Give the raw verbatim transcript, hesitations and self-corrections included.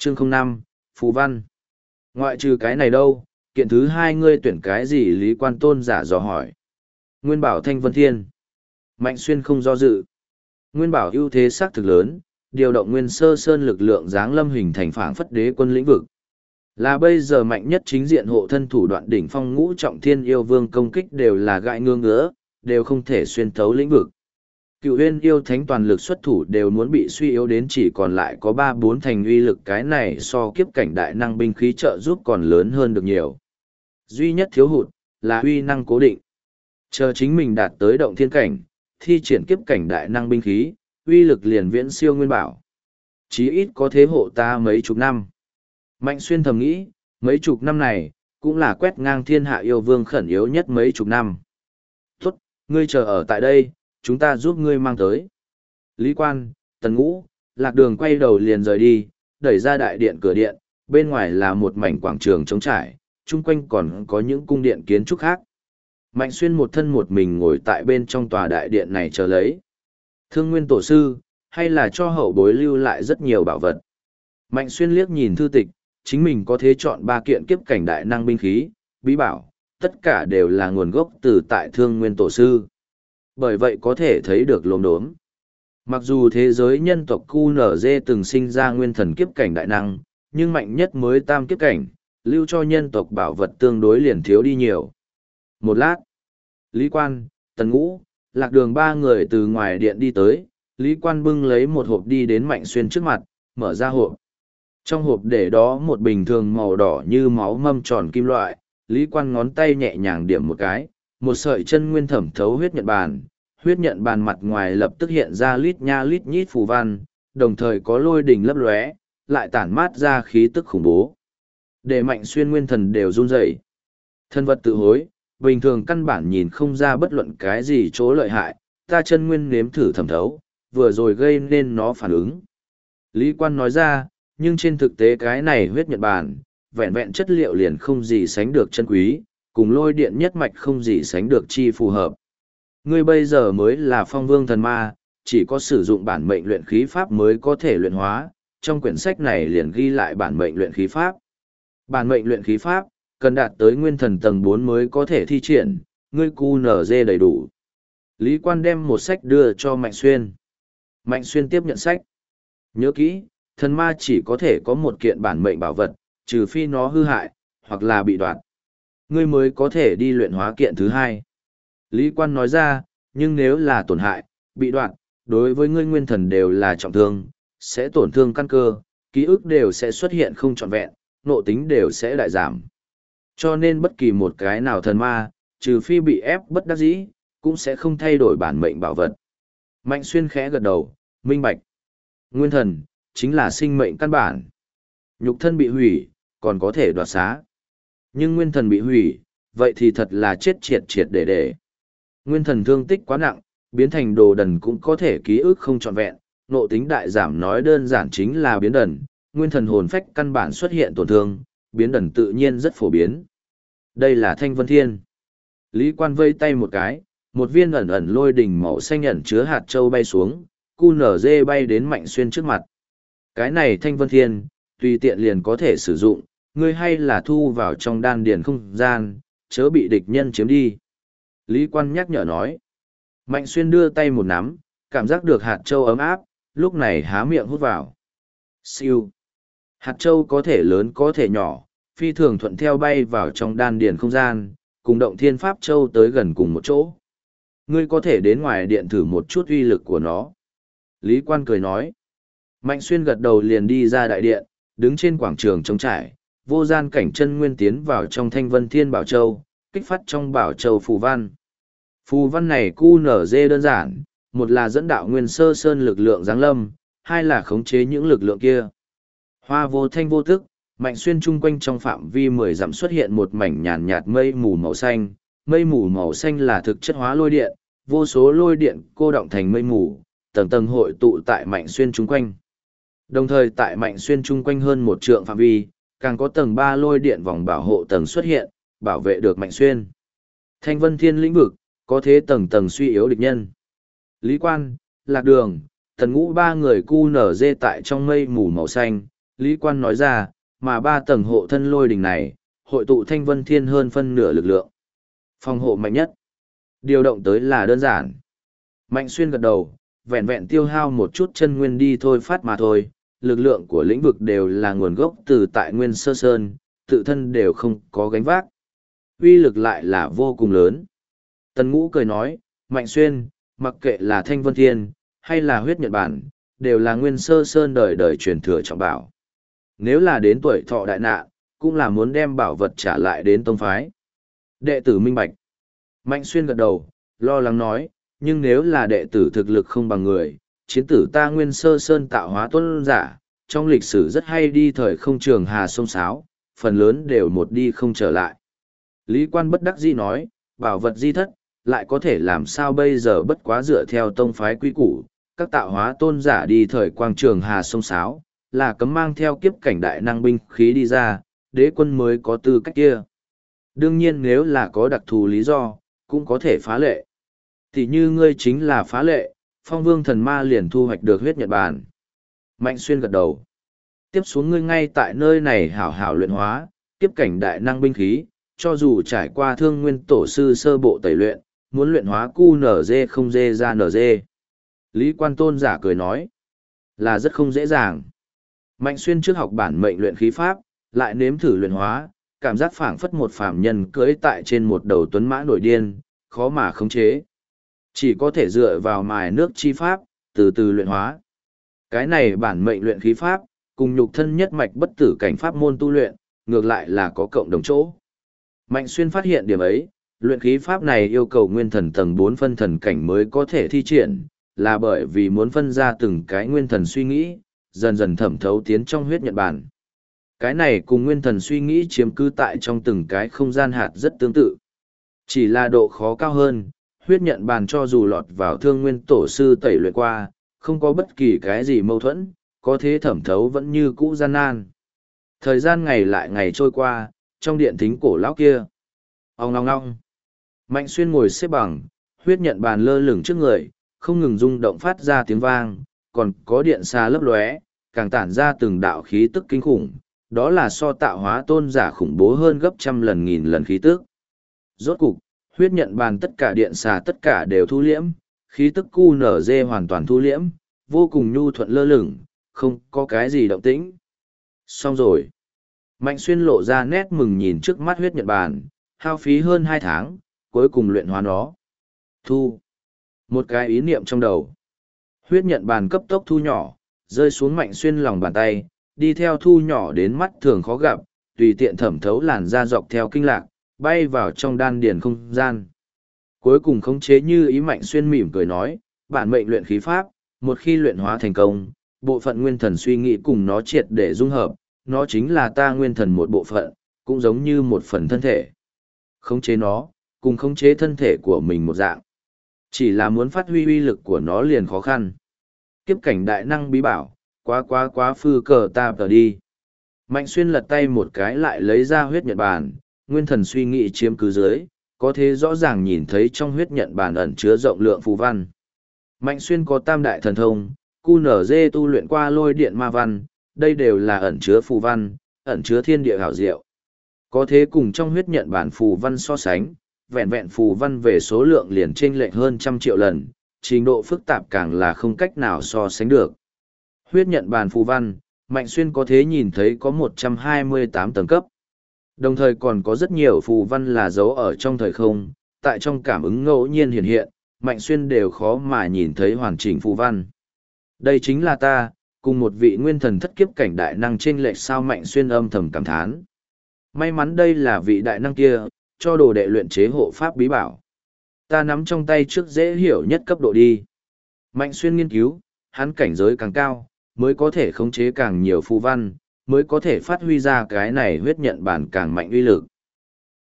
Chương không năm, Phù Văn. Ngoại trừ cái này đâu, kiện thứ hai ngươi tuyển cái gì? Lý Quan Tôn giả dò hỏi. Nguyên bảo Thanh Vân Thiên. Mạnh Xuyên không do dự. Nguyên bảo ưu thế xác thực lớn, điều động nguyên sơ sơn lực lượng giáng lâm hình thành phảng phất đế quân lĩnh vực. Là bây giờ mạnh nhất chính diện hộ thân thủ đoạn đỉnh phong ngũ trọng thiên yêu vương công kích đều là gãi ngương ngứa, đều không thể xuyên thấu lĩnh vực. Cựu huyên yêu thánh toàn lực xuất thủ đều muốn bị suy yếu đến chỉ còn lại có ba bốn thành uy lực, cái này so kiếp cảnh đại năng binh khí trợ giúp còn lớn hơn được nhiều. Duy nhất thiếu hụt là uy năng cố định. Chờ chính mình đạt tới động thiên cảnh, thi triển kiếp cảnh đại năng binh khí, uy lực liền viễn siêu nguyên bảo. Chí ít có thế hộ ta mấy chục năm. Mạnh Xuyên thầm nghĩ, mấy chục năm này, cũng là quét ngang thiên hạ yêu vương khẩn yếu nhất mấy chục năm. Tốt, ngươi chờ ở tại đây, chúng ta giúp ngươi mang tới. Lý Quan, Tần Ngũ, Lạc Đường quay đầu liền rời đi, đẩy ra đại điện cửa điện, bên ngoài là một mảnh quảng trường trống trải, chung quanh còn có những cung điện kiến trúc khác. Mạnh Xuyên một thân một mình ngồi tại bên trong tòa đại điện này chờ lấy. Thương Nguyên Tổ Sư, hay là cho hậu bối lưu lại rất nhiều bảo vật. Mạnh Xuyên liếc nhìn thư tịch, chính mình có thể chọn ba kiện kiếp cảnh đại năng binh khí, bí bảo, tất cả đều là nguồn gốc từ tại Thương Nguyên Tổ Sư. Bởi vậy có thể thấy được lồn đốm. Mặc dù thế giới nhân tộc quy en giê từng sinh ra nguyên thần kiếp cảnh đại năng, nhưng mạnh nhất mới tam kiếp cảnh, lưu cho nhân tộc bảo vật tương đối liền thiếu đi nhiều. Một lát, Lý Quan, Tần Ngũ, Lạc Đường ba người từ ngoài điện đi tới, Lý Quan bưng lấy một hộp đi đến Mạnh Xuyên trước mặt, mở ra hộp. Trong hộp để đó một bình thường màu đỏ như máu mâm tròn kim loại, Lý Quan ngón tay nhẹ nhàng điểm một cái, một sợi chân nguyên thẩm thấu huyết nhận bàn, huyết nhận bàn mặt ngoài lập tức hiện ra lít nha lít nhít phù văn, đồng thời có lôi đỉnh lấp lóe, lại tản mát ra khí tức khủng bố. Để Mạnh Xuyên nguyên thần đều run rẩy. Thân vật tự hối, bình thường căn bản nhìn không ra bất luận cái gì chỗ lợi hại, ta chân nguyên nếm thử thẩm thấu, vừa rồi gây nên nó phản ứng. Lý Quan nói ra, nhưng trên thực tế cái này huyết nhật bàn, vẹn vẹn chất liệu liền không gì sánh được chân quý, cùng lôi điện nhất mạch không gì sánh được chi phù hợp. Ngươi bây giờ mới là phong vương thần ma, chỉ có sử dụng bản mệnh luyện khí pháp mới có thể luyện hóa, trong quyển sách này liền ghi lại bản mệnh luyện khí pháp. Bản mệnh luyện khí pháp, cần đạt tới nguyên thần tầng bốn mới có thể thi triển, ngươi quy en giê đầy đủ. Lý Quan đem một sách đưa cho Mạnh Xuyên. Mạnh Xuyên tiếp nhận sách. Nhớ kỹ, thần ma chỉ có thể có một kiện bản mệnh bảo vật, trừ phi nó hư hại, hoặc là bị đoạt. Ngươi mới có thể đi luyện hóa kiện thứ hai. Lý Quan nói ra, nhưng nếu là tổn hại, bị đoạt, đối với ngươi nguyên thần đều là trọng thương, sẽ tổn thương căn cơ, ký ức đều sẽ xuất hiện không trọn vẹn, nộ tính đều sẽ đại giảm. Cho nên bất kỳ một cái nào thần ma, trừ phi bị ép bất đắc dĩ, cũng sẽ không thay đổi bản mệnh bảo vật. Mạnh Xuyên khẽ gật đầu, minh bạch. Nguyên thần, chính là sinh mệnh căn bản. Nhục thân bị hủy, còn có thể đoạt xá. Nhưng nguyên thần bị hủy, vậy thì thật là chết triệt triệt để để. Nguyên thần thương tích quá nặng, biến thành đồ đần cũng có thể ký ức không trọn vẹn, nộ tính đại giảm nói đơn giản chính là biến đần, nguyên thần hồn phách căn bản xuất hiện tổn thương, biến đần tự nhiên rất phổ biến. Đây là Thanh Vân Thiên. Lý Quan vây tay một cái, một viên ẩn ẩn lôi đỉnh màu xanh ẩn chứa hạt châu bay xuống, quy en giê bay đến Mạnh Xuyên trước mặt. Cái này Thanh Vân Thiên, tùy tiện liền có thể sử dụng, ngươi hay là thu vào trong đan điền không gian, chớ bị địch nhân chiếm đi. Lý Quan nhắc nhở nói. Mạnh Xuyên đưa tay một nắm, cảm giác được hạt châu ấm áp, lúc này há miệng hút vào. Siêu. Hạt châu có thể lớn có thể nhỏ, phi thường thuận theo bay vào trong đan điền không gian, cùng động thiên pháp châu tới gần cùng một chỗ. Ngươi có thể đến ngoài điện thử một chút uy lực của nó. Lý Quan cười nói. Mạnh Xuyên gật đầu liền đi ra đại điện, đứng trên quảng trường trống trải, vô gian cảnh chân nguyên tiến vào trong Thanh Vân Thiên Bảo Châu, kích phát trong Bảo Châu phù văn. Phù văn này quy en giê đơn giản, một là dẫn đạo nguyên sơ sơn lực lượng giáng lâm, hai là khống chế những lực lượng kia. Hoa vô thanh vô tức, Mạnh Xuyên chung quanh trong phạm vi mười dặm xuất hiện một mảnh nhàn nhạt mây mù màu xanh, mây mù màu xanh là thực chất hóa lôi điện, vô số lôi điện cô động thành mây mù, tầng tầng hội tụ tại Mạnh Xuyên chung quanh. Đồng thời tại Mạnh Xuyên chung quanh hơn một trượng phạm vi, càng có tầng ba lôi điện vòng bảo hộ tầng xuất hiện, bảo vệ được Mạnh Xuyên. Thanh Vân Thiên lĩnh vực, có thế tầng tầng suy yếu địch nhân. Lý Quan, Lạc Đường, Tần Ngũ ba người quy en giê tại trong mây mù màu xanh, Lý Quan nói ra, mà ba tầng hộ thân lôi đỉnh này, hội tụ thanh vân thiên hơn phân nửa lực lượng. Phòng hộ mạnh nhất. Điều động tới là đơn giản. Mạnh Xuyên gật đầu, vẹn vẹn tiêu hao một chút chân nguyên đi thôi phát mà thôi, lực lượng của lĩnh vực đều là nguồn gốc từ tại nguyên sơ sơn, tự thân đều không có gánh vác. Uy lực lại là vô cùng lớn. Tần Ngũ cười nói, Mạnh Xuyên, mặc kệ là Thanh Vân Thiên, hay là huyết Nhật Bản, đều là nguyên sơ sơn đời đời truyền thừa trọng bảo. Nếu là đến tuổi thọ đại nạn, cũng là muốn đem bảo vật trả lại đến tông phái. Đệ tử minh bạch. Mạnh Xuyên gật đầu, lo lắng nói, nhưng nếu là đệ tử thực lực không bằng người, chiến tử ta nguyên sơ sơn tạo hóa tuân giả, trong lịch sử rất hay đi thời không trường hà sông sáo, phần lớn đều một đi không trở lại. Lý Quan bất đắc dĩ nói, bảo vật di thất, lại có thể làm sao bây giờ bất quá dựa theo tông phái quy củ, các tạo hóa tôn giả đi thời quang trường hà sông sáo, là cấm mang theo kiếp cảnh đại năng binh khí đi ra, đế quân mới có tư cách kia. Đương nhiên nếu là có đặc thù lý do, cũng có thể phá lệ. Thì như ngươi chính là phá lệ, phong vương thần ma liền thu hoạch được huyết Nhật Bản. Mạnh Xuyên gật đầu. Tiếp xuống ngươi ngay tại nơi này hảo hảo luyện hóa, kiếp cảnh đại năng binh khí, cho dù trải qua thương nguyên tổ sư sơ bộ tẩy luyện, muốn luyện hóa cu nở dê không dê ra nở dê. Lý Quan tôn giả cười nói, là rất không dễ dàng. Mạnh Xuyên trước học bản mệnh luyện khí pháp, lại nếm thử luyện hóa, cảm giác phảng phất một phàm nhân cưỡi tại trên một đầu tuấn mã nổi điên, khó mà khống chế. Chỉ có thể dựa vào mài nước chi pháp, từ từ luyện hóa. Cái này bản mệnh luyện khí pháp, cùng nhục thân nhất mạch bất tử cảnh pháp môn tu luyện, ngược lại là có cộng đồng chỗ. Mạnh Xuyên phát hiện điểm ấy, luyện khí pháp này yêu cầu nguyên thần tầng bốn phân thần cảnh mới có thể thi triển, là bởi vì muốn phân ra từng cái nguyên thần suy nghĩ, dần dần thẩm thấu tiến trong huyết Nhật Bản. Cái này cùng nguyên thần suy nghĩ chiếm cứ tại trong từng cái không gian hạt rất tương tự. Chỉ là độ khó cao hơn, huyết nhận bàn cho dù lọt vào thương nguyên tổ sư tẩy luyện qua, không có bất kỳ cái gì mâu thuẫn, có thế thẩm thấu vẫn như cũ gian nan. Thời gian ngày lại ngày trôi qua, trong điện thính cổ lão kia. Ông ngong ngong. Mạnh Xuyên ngồi xếp bằng, huyết nhận bàn lơ lửng trước người, không ngừng rung động phát ra tiếng vang, còn có điện xa lấp lóe, càng tản ra từng đạo khí tức kinh khủng, đó là so tạo hóa tôn giả khủng bố hơn gấp trăm lần nghìn lần khí tức. Rốt cục, huyết nhận bàn tất cả điện xà tất cả đều thu liễm, khí tức cu nở dê hoàn toàn thu liễm, vô cùng nhu thuận lơ lửng, không có cái gì động tĩnh. Xong rồi. Mạnh Xuyên lộ ra nét mừng nhìn trước mắt huyết nhận bàn, hao phí hơn hai tháng, cuối cùng luyện hóa nó. Thu. Một cái ý niệm trong đầu. Huyết nhận bàn cấp tốc thu nhỏ, rơi xuống Mạnh Xuyên lòng bàn tay, đi theo thu nhỏ đến mắt thường khó gặp, tùy tiện thẩm thấu làn da dọc theo kinh lạc, bay vào trong đan điền không gian. Cuối cùng khống chế như ý Mạnh Xuyên mỉm cười nói, bản mệnh luyện khí pháp, một khi luyện hóa thành công, bộ phận nguyên thần suy nghĩ cùng nó triệt để dung hợp, nó chính là ta nguyên thần một bộ phận, cũng giống như một phần thân thể. Khống chế nó, cùng khống chế thân thể của mình một dạng. Chỉ là muốn phát huy uy lực của nó liền khó khăn. Kiếp cảnh đại năng bí bảo, quá quá quá phư cờ ta tờ đi. Mạnh Xuyên lật tay một cái lại lấy ra huyết nhận bàn, nguyên thần suy nghĩ chiếm cứ dưới, có thể rõ ràng nhìn thấy trong huyết nhận bàn ẩn chứa rộng lượng phù văn. Mạnh Xuyên có tam đại thần thông, cu nở dê tu luyện qua lôi điện ma văn, đây đều là ẩn chứa phù văn, ẩn chứa thiên địa hảo diệu. Có thế cùng trong huyết nhận bản phù văn so sánh, vẹn vẹn phù văn về số lượng liền chênh lệch hơn trăm triệu lần, trình độ phức tạp càng là không cách nào so sánh được. Huyết nhận bản phù văn, Mạnh Xuyên có thế nhìn thấy có một trăm hai mươi tám tầng cấp. Đồng thời còn có rất nhiều phù văn là dấu ở trong thời không, tại trong cảm ứng ngẫu nhiên hiện hiện, Mạnh Xuyên đều khó mà nhìn thấy hoàn chỉnh phù văn. Đây chính là ta, cùng một vị nguyên thần thất kiếp cảnh đại năng chênh lệch sao Mạnh Xuyên âm thầm cảm thán. May mắn đây là vị đại năng kia, cho đồ đệ luyện chế hộ pháp bí bảo. Ta nắm trong tay trước dễ hiểu nhất cấp độ đi. Mạnh Xuyên nghiên cứu, hắn cảnh giới càng cao, mới có thể khống chế càng nhiều phù văn, mới có thể phát huy ra cái này huyết nhận bản càng mạnh uy lực.